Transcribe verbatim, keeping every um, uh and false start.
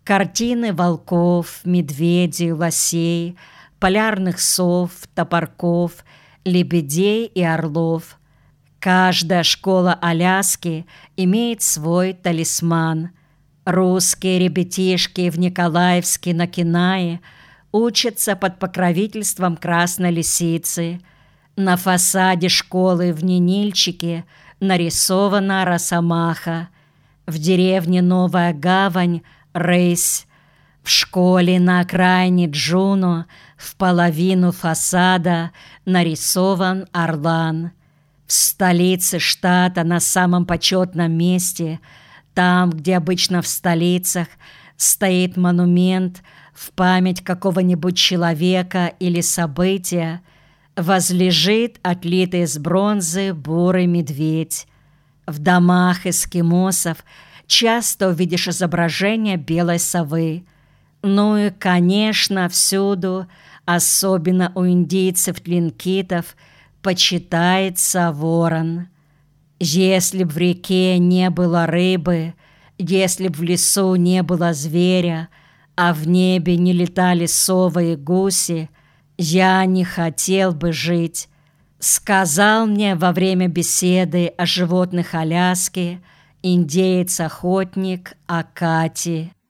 Картины волков, медведей, лосей, полярных сов, топорков, лебедей и орлов. Каждая школа Аляски имеет свой талисман. Русские ребятишки в Николаевске на Кинае учатся под покровительством красной лисицы. На фасаде школы в Нинильчике нарисована росомаха. В деревне Новая Гавань — рысь. В школе на окраине Джуно в половину фасада нарисован орлан. В столице штата на самом почетном месте, там, где обычно в столицах, стоит монумент в память какого-нибудь человека или события, возлежит отлитый из бронзы бурый медведь. В домах эскимосов часто увидишь изображение белой совы. Ну и, конечно, всюду, особенно у индейцев-тлинкитов, почитается ворон. Если б в реке не было рыбы, если б в лесу не было зверя, а в небе не летали совы и гуси, я не хотел бы жить, сказал мне во время беседы о животных Аляски индеец-охотник Акати.